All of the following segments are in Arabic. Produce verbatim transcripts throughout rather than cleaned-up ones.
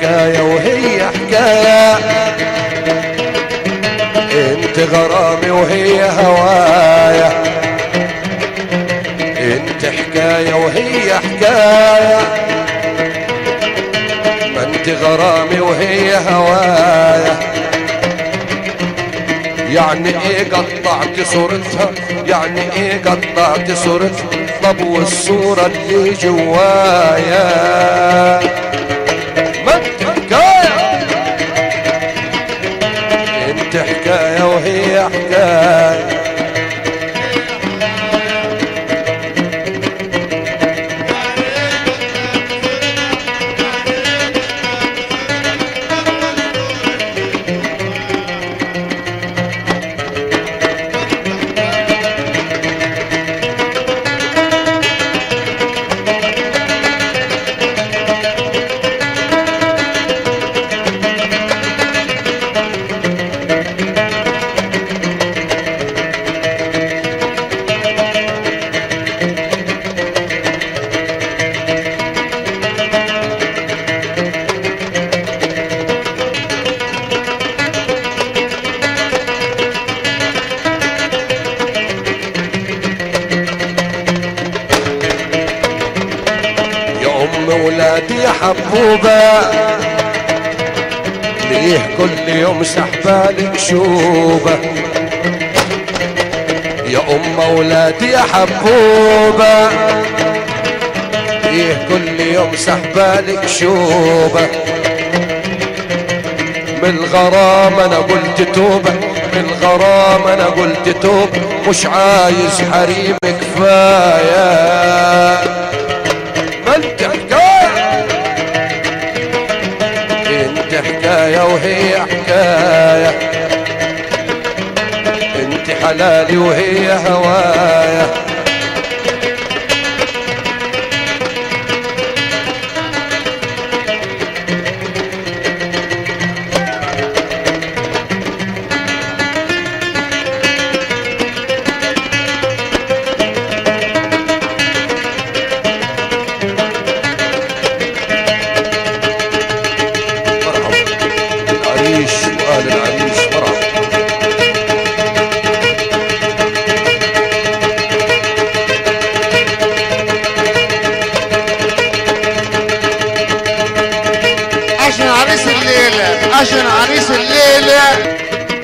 حكاية وهي حكاية، انت غرامي وهي هوايا، انت حكاية وهي حكاية، ما انت غرامي وهي هوايا. يعني ايه قطعت صورتها، يعني ايه قطعت صورتها، طب والصورة اللي جوايا ما انت حكاية، انت حكاية وهي حكاية. ولادي يا حبوبة ليه كل يوم سحبالك شوبة، يا ام اولادي يا حبوبة ليه كل يوم سحبالك شوبة. من الغرام انا قلت توبة، من الغرام انا قلت توبة، مش عايز حريم كفاية. ما انت حكاية، انت حكاية وهي حكاية، انت حلالي وهي هوايا. وآل العريس فرح. عشان عريس الليلة، عشان عريس الليلة.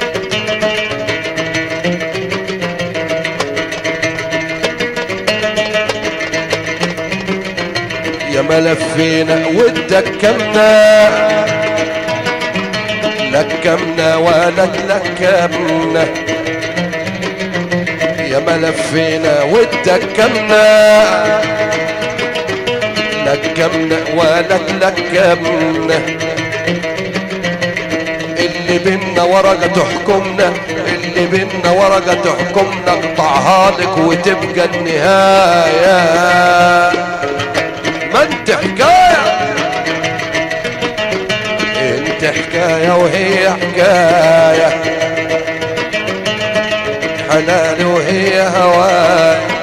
يا ما لفينا واتدكمنا، لكمنا ولا تلكمنا، يا ما لفينا واتدكمنا، لكمنا ولا تلكمنا. اللي بينا ورقة تحكمنا، اللي بينا ورقة تحكمنا، اقطعها لك وتبقى النهاية. ما انت حكاية، انت حكاية وهي حكاية، حلال وهي هوايا.